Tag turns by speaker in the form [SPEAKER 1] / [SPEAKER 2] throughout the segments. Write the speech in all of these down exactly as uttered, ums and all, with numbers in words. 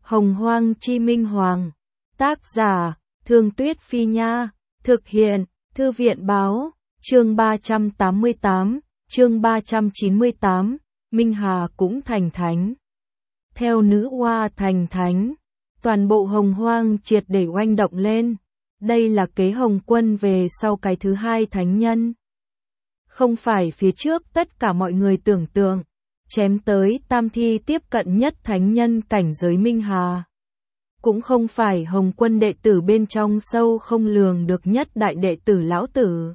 [SPEAKER 1] Hồng Hoang Chi Minh Hoàng. Tác giả, Thương Tuyết Phi Nha. Thực hiện, Thư viện Báo. Chương ba trăm tám mươi tám, chương ba trăm chín mươi tám, Minh Hà cũng thành thánh. Theo nữ oa thành thánh, toàn bộ Hồng Hoang triệt để oanh động lên. Đây là kế Hồng Quân về sau cái thứ hai thánh nhân. Không phải phía trước tất cả mọi người tưởng tượng, chém tới tam thi tiếp cận nhất thánh nhân cảnh giới Minh Hà. Cũng không phải Hồng Quân đệ tử bên trong sâu không lường được nhất đại đệ tử lão tử.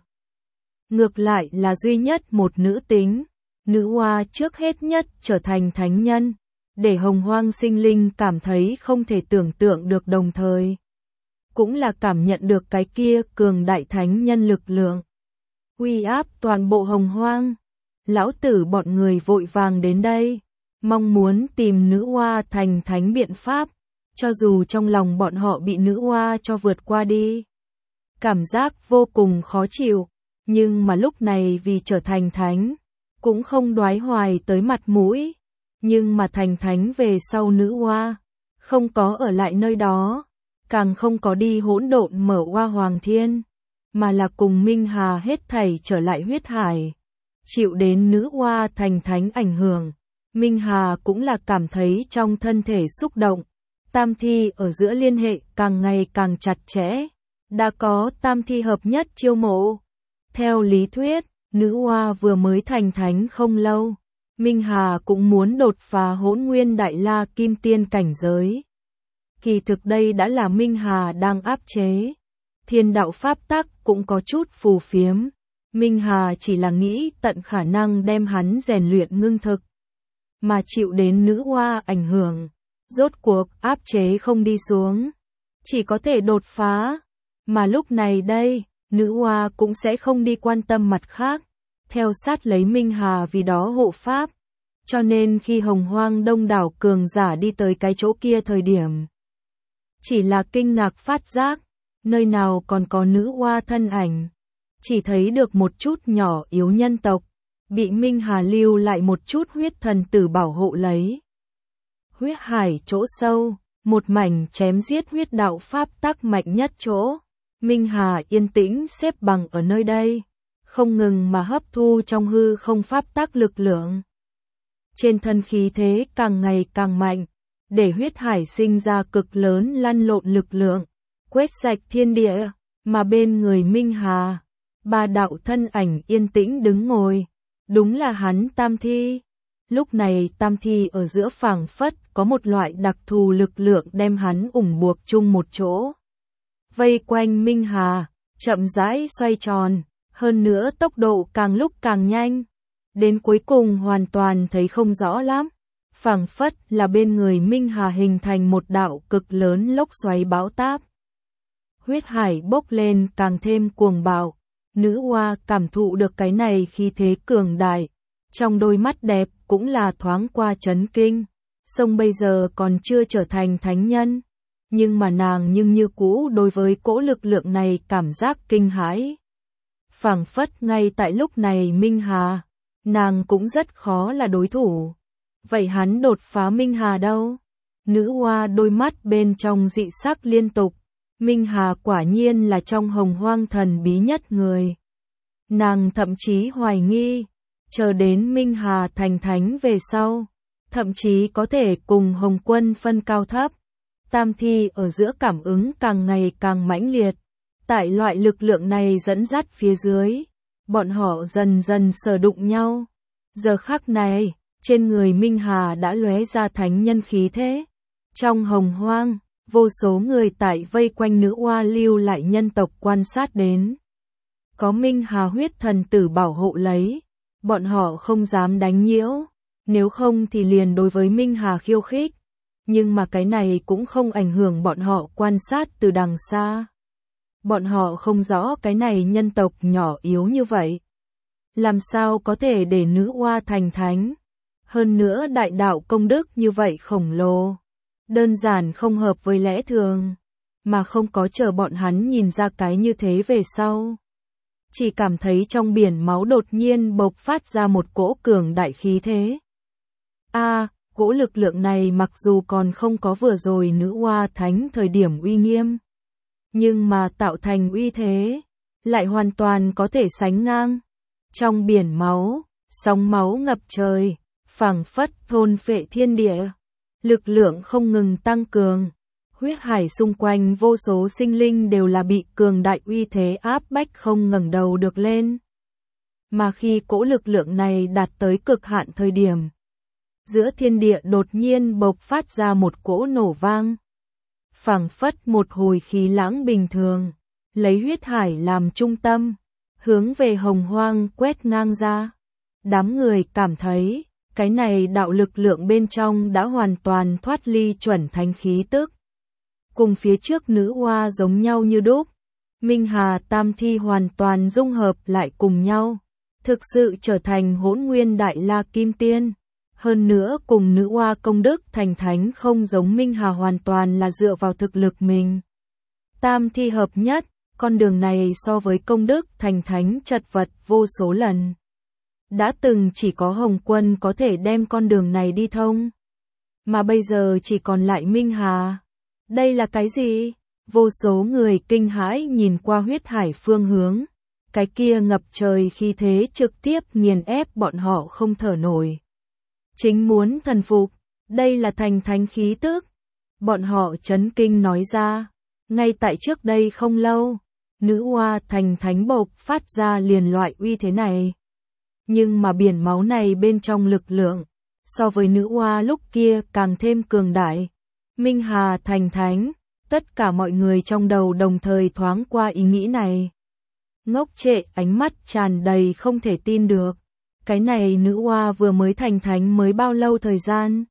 [SPEAKER 1] Ngược lại là duy nhất một nữ tính, nữ oa trước hết nhất trở thành thánh nhân, để Hồng Hoang sinh linh cảm thấy không thể tưởng tượng được, đồng thời cũng là cảm nhận được cái kia cường đại thánh nhân lực lượng, uy áp toàn bộ Hồng Hoang. Lão tử bọn người vội vàng đến đây, mong muốn tìm nữ oa thành thánh biện pháp, cho dù trong lòng bọn họ bị nữ oa cho vượt qua đi. Cảm giác vô cùng khó chịu, nhưng mà lúc này vì trở thành thánh, cũng không đoái hoài tới mặt mũi, nhưng mà thành thánh về sau nữ oa, không có ở lại nơi đó, càng không có đi hỗn độn mở oa hoàng thiên, mà là cùng Minh Hà hết thảy trở lại huyết hải. Chịu đến nữ oa thành thánh ảnh hưởng, Minh Hà cũng là cảm thấy trong thân thể xúc động, tam thi ở giữa liên hệ càng ngày càng chặt chẽ, đã có tam thi hợp nhất chiêu mộ. Theo lý thuyết, nữ oa vừa mới thành thánh không lâu, Minh Hà cũng muốn đột phá hỗn nguyên đại la kim tiên cảnh giới. Kỳ thực đây đã là Minh Hà đang áp chế. Thiên đạo pháp tắc cũng có chút phù phiếm. Minh Hà chỉ là nghĩ tận khả năng đem hắn rèn luyện ngưng thực. Mà chịu đến nữ oa ảnh hưởng, rốt cuộc áp chế không đi xuống, chỉ có thể đột phá. Mà lúc này đây, nữ oa cũng sẽ không đi quan tâm mặt khác, theo sát lấy Minh Hà vì đó hộ pháp. Cho nên khi Hồng Hoang đông đảo cường giả đi tới cái chỗ kia thời điểm, chỉ là kinh ngạc phát giác, nơi nào còn có nữ oa thân ảnh, chỉ thấy được một chút nhỏ yếu nhân tộc, bị Minh Hà lưu lại một chút huyết thần tử bảo hộ lấy. Huyết hải chỗ sâu, một mảnh chém giết huyết đạo pháp tắc mạnh nhất chỗ, Minh Hà yên tĩnh xếp bằng ở nơi đây, không ngừng mà hấp thu trong hư không pháp tắc lực lượng. Trên thân khí thế càng ngày càng mạnh, để huyết hải sinh ra cực lớn lăn lộn lực lượng, quét sạch thiên địa, mà bên người Minh Hà, ba đạo thân ảnh yên tĩnh đứng ngồi, đúng là hắn tam thi. Lúc này tam thi ở giữa phảng phất có một loại đặc thù lực lượng đem hắn ủng buộc chung một chỗ. Vây quanh Minh Hà, chậm rãi xoay tròn, hơn nữa tốc độ càng lúc càng nhanh, đến cuối cùng hoàn toàn thấy không rõ lắm. Phảng phất là bên người Minh Hà hình thành một đạo cực lớn lốc xoáy bão táp. Huyết hải bốc lên càng thêm cuồng bạo, nữ oa cảm thụ được cái này khí thế cường đại, trong đôi mắt đẹp cũng là thoáng qua chấn kinh. Song bây giờ còn chưa trở thành thánh nhân, nhưng mà nàng nhưng như cũ đối với cỗ lực lượng này cảm giác kinh hãi. Phảng phất ngay tại lúc này Minh Hà, nàng cũng rất khó là đối thủ. Vậy hắn đột phá Minh Hà đâu? Nữ oa đôi mắt bên trong dị sắc liên tục. Minh Hà quả nhiên là trong Hồng Hoang thần bí nhất người. Nàng thậm chí hoài nghi, chờ đến Minh Hà thành thánh về sau, thậm chí có thể cùng Hồng Quân phân cao thấp. Tam thi ở giữa cảm ứng càng ngày càng mãnh liệt. Tại loại lực lượng này dẫn dắt phía dưới, bọn họ dần dần sờ đụng nhau. Giờ khắc này, trên người Minh Hà đã lóe ra thánh nhân khí thế. Trong Hồng Hoang, vô số người tại vây quanh nữ oa lưu lại nhân tộc quan sát đến. Có Minh Hà huyết thần tử bảo hộ lấy, bọn họ không dám đánh nhiễu, nếu không thì liền đối với Minh Hà khiêu khích. Nhưng mà cái này cũng không ảnh hưởng bọn họ quan sát từ đằng xa. Bọn họ không rõ cái này nhân tộc nhỏ yếu như vậy, làm sao có thể để nữ oa thành thánh. Hơn nữa đại đạo công đức như vậy khổng lồ, đơn giản không hợp với lẽ thường, mà không có chờ bọn hắn nhìn ra cái như thế về sau. Chỉ cảm thấy trong biển máu đột nhiên bộc phát ra một cỗ cường đại khí thế. A, Cỗ lực lượng này mặc dù còn không có vừa rồi nữ oa thánh thời điểm uy nghiêm, nhưng mà tạo thành uy thế, lại hoàn toàn có thể sánh ngang. Trong biển máu, sóng máu ngập trời, phảng phất thôn phệ thiên địa, lực lượng không ngừng tăng cường. Huyết hải xung quanh vô số sinh linh đều là bị cường đại uy thế áp bách không ngẩng đầu được lên. Mà khi cỗ lực lượng này đạt tới cực hạn thời điểm, giữa thiên địa đột nhiên bộc phát ra một cỗ nổ vang. Phảng phất một hồi khí lãng bình thường, lấy huyết hải làm trung tâm, hướng về hồng hoang quét ngang ra. Đám người cảm thấy, cái này đạo lực lượng bên trong đã hoàn toàn thoát ly chuẩn thánh khí tức. Cùng phía trước nữ oa giống nhau như đúc, Minh Hà Tam Thi hoàn toàn dung hợp lại cùng nhau, thực sự trở thành Hỗn Nguyên Đại La Kim Tiên. Hơn nữa cùng nữ oa công đức thành thánh không giống Minh Hà hoàn toàn là dựa vào thực lực mình. Tam Thi hợp nhất, con đường này so với công đức thành thánh chật vật vô số lần. Đã từng chỉ có Hồng Quân có thể đem con đường này đi thông, mà bây giờ chỉ còn lại Minh Hà. Đây là cái gì? Vô số người kinh hãi nhìn qua huyết hải phương hướng, cái kia ngập trời khí thế trực tiếp nghiền ép bọn họ không thở nổi. Chính muốn thần phục, đây là thành thánh khí tức. Bọn họ chấn kinh nói ra, ngay tại trước đây không lâu, nữ oa thành thánh bộc phát ra liền loại uy thế này. Nhưng mà biển máu này bên trong lực lượng, so với nữ oa lúc kia càng thêm cường đại. Minh Hà thành thánh, tất cả mọi người trong đầu đồng thời thoáng qua ý nghĩ này. Ngốc trệ, ánh mắt tràn đầy không thể tin được. Cái này nữ oa vừa mới thành thánh mới bao lâu thời gian?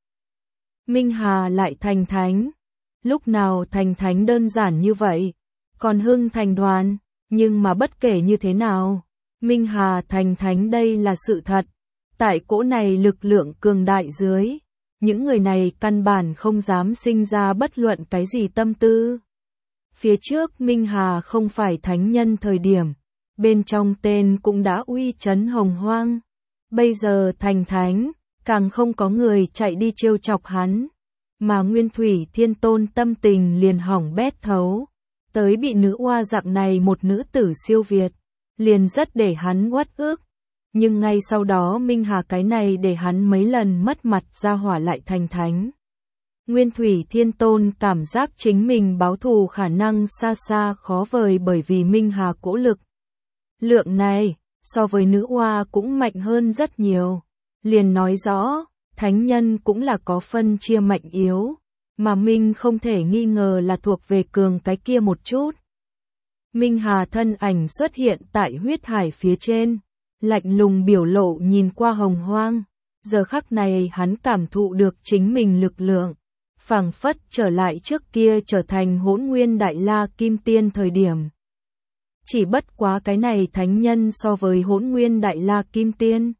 [SPEAKER 1] Minh Hà lại thành thánh. Lúc nào thành thánh đơn giản như vậy? Còn hưng thành đoàn, nhưng mà bất kể như thế nào, Minh Hà thành thánh đây là sự thật. Tại cỗ này lực lượng cường đại dưới, những người này căn bản không dám sinh ra bất luận cái gì tâm tư. Phía trước Minh Hà không phải thánh nhân thời điểm, bên trong tên cũng đã uy chấn hồng hoang. Bây giờ thành thánh, càng không có người chạy đi trêu chọc hắn. Mà Nguyên Thủy Thiên Tôn tâm tình liền hỏng bét thấu. Tới bị nữ oa dạng này một nữ tử siêu việt, liền rất để hắn uất ức. Nhưng ngay sau đó Minh Hà cái này để hắn mấy lần mất mặt ra hỏa lại thành thánh. Nguyên Thủy Thiên Tôn cảm giác chính mình báo thù khả năng xa xa khó vời bởi vì Minh Hà cỗ lực lượng này, so với nữ oa cũng mạnh hơn rất nhiều. Liền nói rõ, thánh nhân cũng là có phân chia mạnh yếu, mà Minh không thể nghi ngờ là thuộc về cường cái kia một chút. Minh Hà thân ảnh xuất hiện tại huyết hải phía trên, lạnh lùng biểu lộ nhìn qua hồng hoang. Giờ khắc này hắn cảm thụ được chính mình lực lượng, phảng phất trở lại trước kia trở thành Hỗn Nguyên Đại La Kim Tiên thời điểm. Chỉ bất quá cái này thánh nhân so với Hỗn Nguyên Đại La Kim Tiên,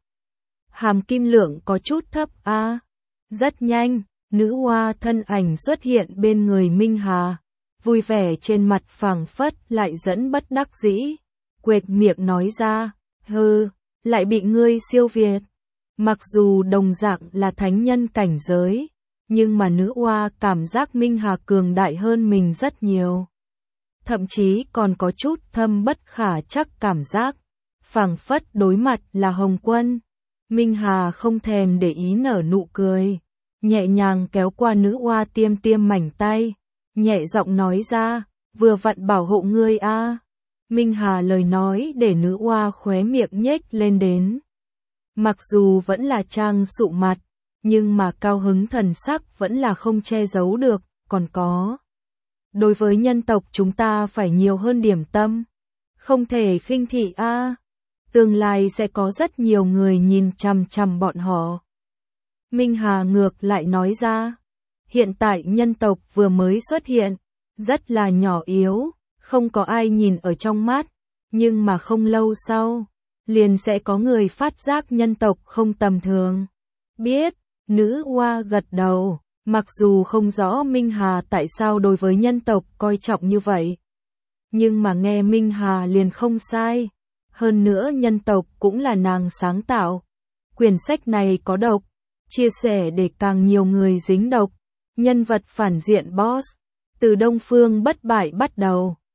[SPEAKER 1] hàm kim lượng có chút thấp a. À. Rất nhanh, nữ oa thân ảnh xuất hiện bên người Minh Hà, vui vẻ trên mặt phảng phất lại dẫn bất đắc dĩ, quệt miệng nói ra, hừ, lại bị ngươi siêu việt. Mặc dù đồng dạng là thánh nhân cảnh giới, nhưng mà nữ oa cảm giác Minh Hà cường đại hơn mình rất nhiều. Thậm chí còn có chút thâm bất khả chắc cảm giác, phảng phất đối mặt là Hồng Quân. Minh Hà không thèm để ý nở nụ cười, nhẹ nhàng kéo qua nữ oa tiêm tiêm mảnh tay, nhẹ giọng nói ra, vừa vặn bảo hộ ngươi a. À. Minh Hà lời nói để nữ oa khóe miệng nhếch lên đến. Mặc dù vẫn là trang sụ mặt, nhưng mà cao hứng thần sắc vẫn là không che giấu được, còn có. Đối với nhân tộc chúng ta phải nhiều hơn điểm tâm, không thể khinh thị a. À. Tương lai sẽ có rất nhiều người nhìn chằm chằm bọn họ. Minh Hà ngược lại nói ra, hiện tại nhân tộc vừa mới xuất hiện, rất là nhỏ yếu, không có ai nhìn ở trong mắt, nhưng mà không lâu sau, liền sẽ có người phát giác nhân tộc không tầm thường. Biết, nữ oa gật đầu, mặc dù không rõ Minh Hà tại sao đối với nhân tộc coi trọng như vậy. Nhưng mà nghe Minh Hà liền không sai. Hơn nữa nhân tộc cũng là nàng sáng tạo. Quyển sách này có độc, chia sẻ để càng nhiều người dính độc. Nhân vật phản diện Boss, từ Đông Phương bất bại bắt đầu.